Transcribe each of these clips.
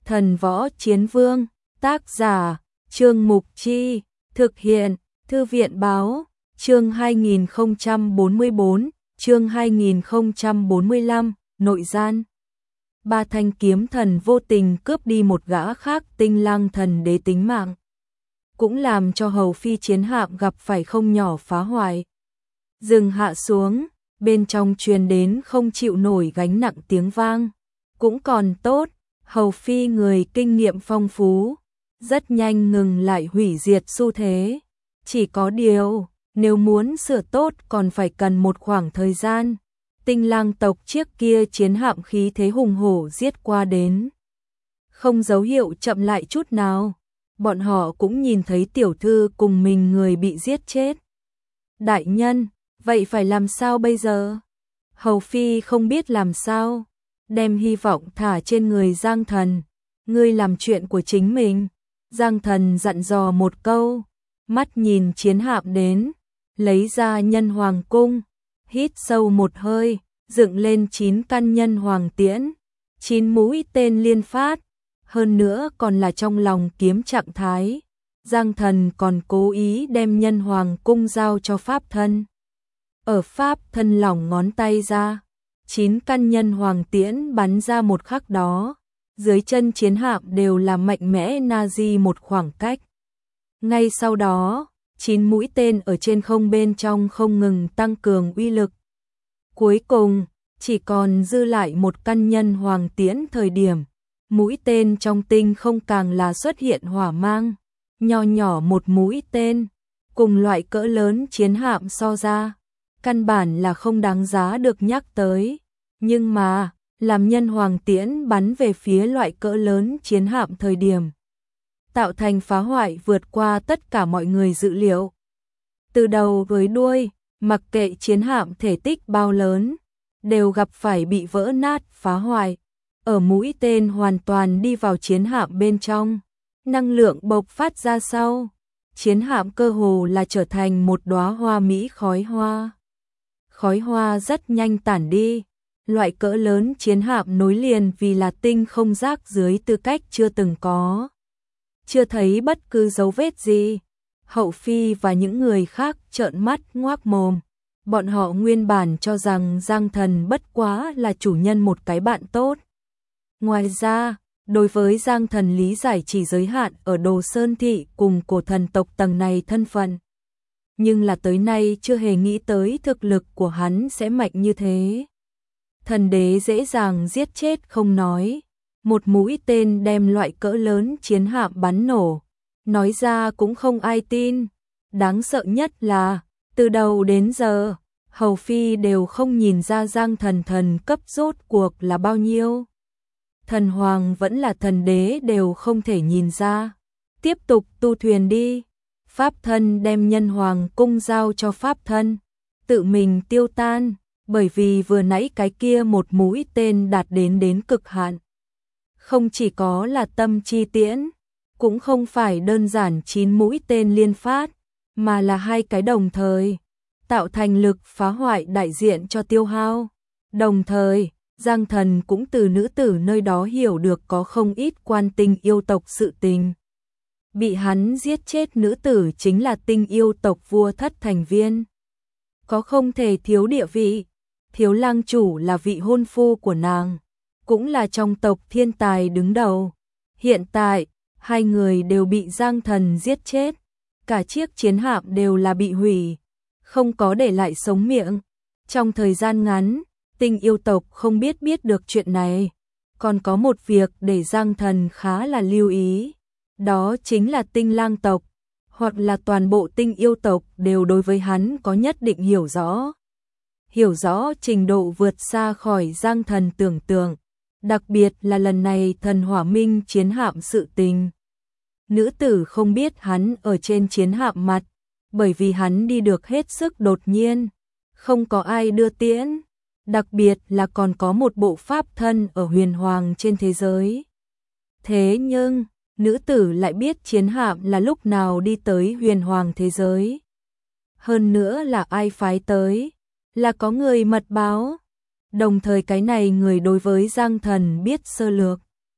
Thần võ chiến vương, tác giả, Trương Mục Chi, thực hiện, Thư viện báo, chương 2044, chương 2045, nội gian. Ba thanh kiếm thần vô tình cướp đi một gã khác Tinh Lang thần đế tính mạng, cũng làm cho hầu phi chiến hạm gặp phải không nhỏ phá hoại. Dừng hạ xuống, bên trong truyền đến không chịu nổi gánh nặng tiếng vang. Cũng còn tốt, hầu phi người kinh nghiệm phong phú, rất nhanh ngừng lại hủy diệt xu thế. Chỉ có điều, nếu muốn sửa tốt còn phải cần một khoảng thời gian. Tinh Lang tộc chiếc kia chiến hạm khí thế hùng hổ giết qua đến, không dấu hiệu chậm lại chút nào. Bọn họ cũng nhìn thấy tiểu thư cùng mình người bị giết chết. Đại nhân, vậy phải làm sao bây giờ? Hầu phi không biết làm sao, đem hy vọng thả trên người Giang Thần. Ngươi làm chuyện của chính mình. Giang Thần dặn dò một câu, mắt nhìn chiến hạm đến, lấy ra nhân hoàng cung, hít sâu một hơi, dựng lên 9 căn nhân hoàng tiễn, 9 mũi tên liên phát, hơn nữa còn là trong lòng kiếm trạng thái. Giang Thần còn cố ý đem nhân hoàng cung giao cho pháp thân. Ở pháp thân lỏng ngón tay ra, 9 căn nhân hoàng tiễn bắn ra một khắc đó, dưới chân chiến hạm đều là mạnh mẽ Nazi một khoảng cách. Ngay sau đó, 9 mũi tên ở trên không bên trong không ngừng tăng cường uy lực. Cuối cùng, chỉ còn dư lại một căn nhân hoàng tiễn thời điểm, mũi tên trong tinh không càng là xuất hiện hỏa mang. Nho nhỏ một mũi tên, cùng loại cỡ lớn chiến hạm so ra, căn bản là không đáng giá được nhắc tới. Nhưng mà, làm nhân hoàng tiễn bắn về phía loại cỡ lớn chiến hạm thời điểm, tạo thành phá hoại vượt qua tất cả mọi người dự liệu. Từ đầu với đuôi, mặc kệ chiến hạm thể tích bao lớn, đều gặp phải bị vỡ nát phá hoại. Ở mũi tên hoàn toàn đi vào chiến hạm bên trong, năng lượng bộc phát ra sau, chiến hạm cơ hồ là trở thành một đóa hoa mỹ khói hoa. Khói hoa rất nhanh tản đi, loại cỡ lớn chiến hạm nối liền vì là tinh không rác dưới tư cách chưa từng có. Chưa thấy bất cứ dấu vết gì, hậu phi và những người khác trợn mắt ngoác mồm. Bọn họ nguyên bản cho rằng Giang Thần bất quá là chủ nhân một cái bạn tốt. Ngoài ra, đối với Giang Thần lý giải chỉ giới hạn ở Đồ Sơn Thị cùng cổ thần tộc tầng này thân phận. Nhưng là tới nay chưa hề nghĩ tới thực lực của hắn sẽ mạnh như thế. Thần đế dễ dàng giết chết không nói, một mũi tên đem loại cỡ lớn chiến hạm bắn nổ, nói ra cũng không ai tin. Đáng sợ nhất là, từ đầu đến giờ, hầu phi đều không nhìn ra Giang Thần cấp rốt cuộc là bao nhiêu. Thần hoàng vẫn là thần đế đều không thể nhìn ra. Tiếp tục tu thuyền đi. Pháp thân đem nhân hoàng cung giao cho pháp thân, tự mình tiêu tan, bởi vì vừa nãy cái kia một mũi tên đạt đến cực hạn. Không chỉ có là tâm chi tiễn, cũng không phải đơn giản 9 mũi tên liên phát, mà là 2 cái đồng thời, tạo thành lực phá hoại đại diện cho tiêu hao. Đồng thời, Giang Thần cũng từ nữ tử nơi đó hiểu được có không ít quan tinh yêu tộc sự tình. Bị hắn giết chết nữ tử chính là tinh yêu tộc vua thất thành viên. Có không thể thiếu địa vị, Thiếu lang chủ là vị hôn phu của nàng, cũng là trong tộc thiên tài đứng đầu. Hiện tại, 2 người đều bị Giang Thần giết chết, cả chiếc chiến hạm đều là bị hủy, không có để lại sống miệng. Trong thời gian ngắn, tinh yêu tộc không biết được chuyện này. Còn có một việc để Giang Thần khá là lưu ý, đó chính là tinh lang tộc, hoặc là toàn bộ tinh yêu tộc đều đối với hắn có nhất định hiểu rõ. Hiểu rõ trình độ vượt xa khỏi Giang Thần tưởng tượng, đặc biệt là lần này thần hỏa minh chiến hạm sự tình. Nữ tử không biết hắn ở trên chiến hạm mặt, bởi vì hắn đi được hết sức đột nhiên, không có ai đưa tiễn, đặc biệt là còn có một bộ pháp thân ở huyền hoàng trên thế giới. Thế nhưng, nữ tử lại biết chiến hạm là lúc nào đi tới huyền hoàng thế giới. Hơn nữa là ai phái tới, là có người mật báo. Đồng thời cái này người đối với Giang Thần biết sơ lược.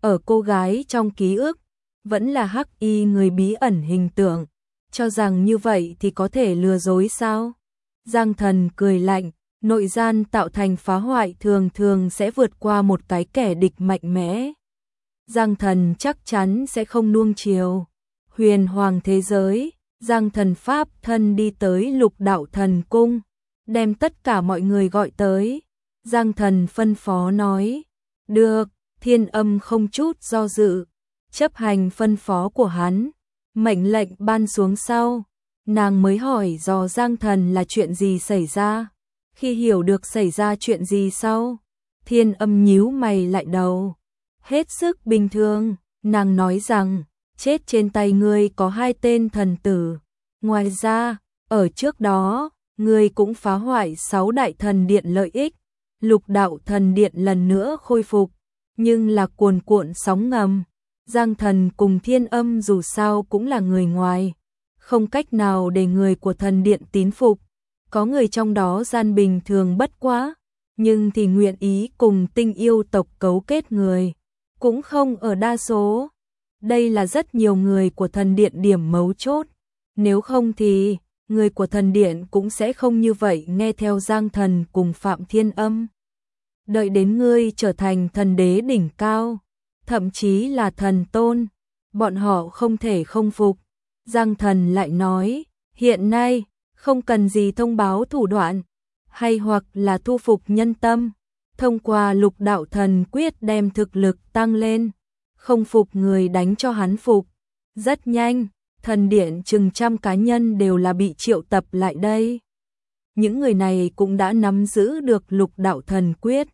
ở cô gái trong ký ức, vẫn là hắc y người bí ẩn hình tượng, cho rằng như vậy thì có thể lừa dối sao? Giang Thần cười lạnh, nội gian tạo thành phá hoại thường thường sẽ vượt qua một cái kẻ địch mạnh mẽ. Giang Thần chắc chắn sẽ không nuông chiều. Huyền hoàng thế giới, Giang Thần pháp thân đi tới Lục Đạo Thần Cung, đem tất cả mọi người gọi tới. Giang Thần phân phó nói, được, Thiên Âm không chút do dự, chấp hành phân phó của hắn, mệnh lệnh ban xuống sau. Nàng mới hỏi dò Giang Thần là chuyện gì xảy ra. Khi hiểu được xảy ra chuyện gì sau, Thiên Âm nhíu mày lại đầu. Hết sức bình thường, nàng nói rằng, chết trên tay ngươi có 2 tên thần tử. Ngoài ra, ở trước đó, ngươi cũng phá hoại 6 đại thần điện lợi ích. Lục Đạo Thần Điện lần nữa khôi phục, nhưng là cuồn cuộn sóng ngầm. Giang Thần cùng Thiên Âm dù sao cũng là người ngoài, không cách nào để người của thần điện tín phục. Có người trong đó gian bình thường bất quá, nhưng thì nguyện ý cùng Tinh Yêu tộc cấu kết người, cũng không ở đa số. Đây là rất nhiều người của thần điện điểm mấu chốt. Nếu không thì, người của thần điện cũng sẽ không như vậy nghe theo Giang Thần cùng Phạm Thiên Âm. Đợi đến ngươi trở thành thần đế đỉnh cao, thậm chí là thần tôn, bọn họ không thể không phục. Giang Thần lại nói, hiện nay, không cần gì thông báo thủ đoạn, hay hoặc là thu phục nhân tâm, thông qua Lục Đạo Thần Quyết đem thực lực tăng lên, không phục người đánh cho hắn phục. Rất nhanh, thần điện chừng trăm cá nhân đều là bị triệu tập lại đây. Những người này cũng đã nắm giữ được Lục Đạo Thần Quyết,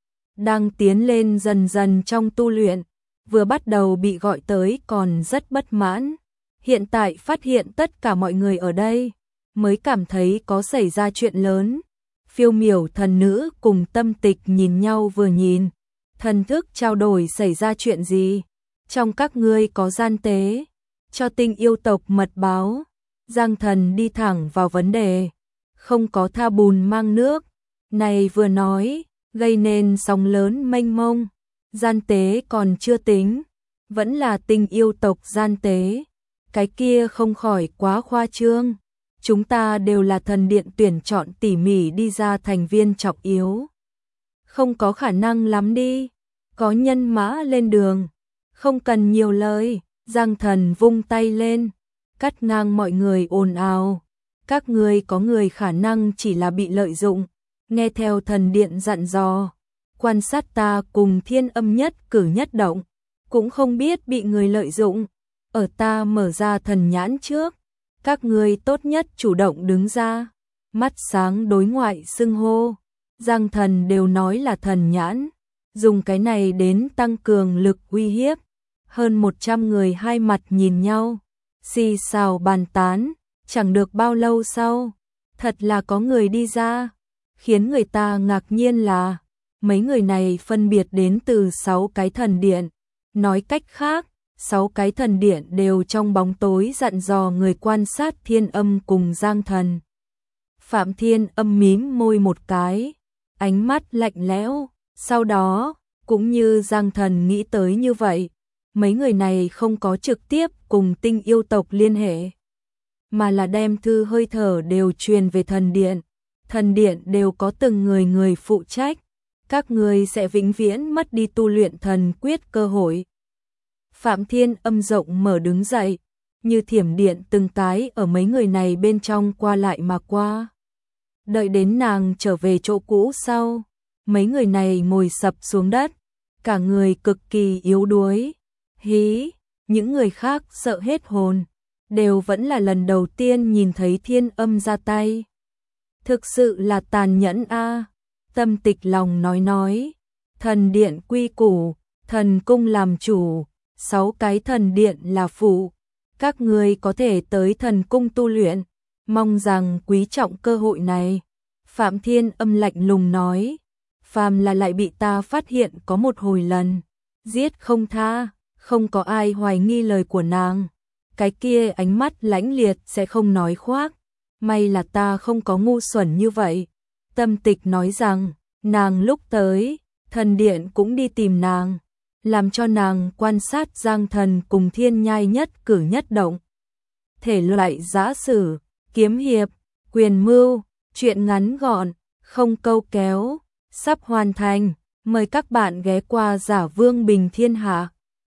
đang tiến lên dần dần trong tu luyện, vừa bắt đầu bị gọi tới còn rất bất mãn. Hiện tại phát hiện tất cả mọi người ở đây, mới cảm thấy có xảy ra chuyện lớn. Phiêu Miểu thần nữ cùng Tâm Tịch nhìn nhau vừa nhìn, thần thức trao đổi xảy ra chuyện gì? Trong các ngươi có gian tế, cho Tinh Yêu tộc mật báo. Giang Thần đi thẳng vào vấn đề, không có tha bùn mang nước. Này vừa nói, gây nên sóng lớn mênh mông. Gian tế còn chưa tính, vẫn là Tinh Yêu tộc gian tế. Cái kia không khỏi quá khoa trương. Chúng ta đều là thần điện tuyển chọn tỉ mỉ đi ra thành viên trọng yếu. Không có khả năng lắm đi. Có nhân mã lên đường, không cần nhiều lời. Giang Thần vung tay lên, cắt ngang mọi người ồn ào. Các ngươi có người khả năng chỉ là bị lợi dụng, nghe theo thần điện dặn dò, quan sát ta cùng Thiên Âm nhất cử nhất động, cũng không biết bị người lợi dụng. Ở ta mở ra thần nhãn trước, các ngươi tốt nhất chủ động đứng ra. Mắt sáng đối ngoại xưng hô, Giang Thần đều nói là thần nhãn, dùng cái này đến tăng cường lực uy hiếp. Hơn 100 người hai mặt nhìn nhau, xì xào bàn tán. Chẳng được bao lâu sau, thật là có người đi ra. Khiến người ta ngạc nhiên là, mấy người này phân biệt đến từ 6 cái thần điện. Nói cách khác, 6 cái thần điện đều trong bóng tối dặn dò người quan sát Thiên Âm cùng Giang Thần. Phạm Thiên Âm mím môi một cái, ánh mắt lạnh lẽo. Sau đó, cũng như Giang Thần nghĩ tới như vậy, mấy người này không có trực tiếp cùng Tinh Yêu tộc liên hệ, mà là đem thư hơi thở đều truyền về thần điện. Thần điện đều có từng người phụ trách, các người sẽ vĩnh viễn mất đi tu luyện thần quyết cơ hội. Phạm Thiên Âm rộng mở đứng dậy, như thiểm điện từng cái ở mấy người này bên trong qua lại mà qua. Đợi đến nàng trở về chỗ cũ sau, mấy người này ngồi sập xuống đất, cả người cực kỳ yếu đuối. Hí, những người khác sợ hết hồn, đều vẫn là lần đầu tiên nhìn thấy Thiên Âm ra tay. Thực sự là tàn nhẫn a. Tâm Tịch lòng nói, thần điện quy củ, thần cung làm chủ, 6 cái thần điện là phụ, các ngươi có thể tới thần cung tu luyện, mong rằng quý trọng cơ hội này. Phạm Thiên Âm lạnh lùng nói, phàm là lại bị ta phát hiện có một hồi lần, giết không tha. Không có ai hoài nghi lời của nàng. Cái kia ánh mắt lãnh liệt sẽ không nói khoác. May là ta không có ngu xuẩn như vậy. Tâm Tịch nói rằng, nàng lúc tới, thần điện cũng đi tìm nàng. làm cho nàng quan sát Giang Thần cùng Thiên Nhai nhất cử nhất động. Thể loại giã sử, kiếm hiệp, quyền mưu, truyện ngắn gọn, không câu kéo, sắp hoàn thành. Mời các bạn ghé qua Giả Vương Bình Thiên Hạ.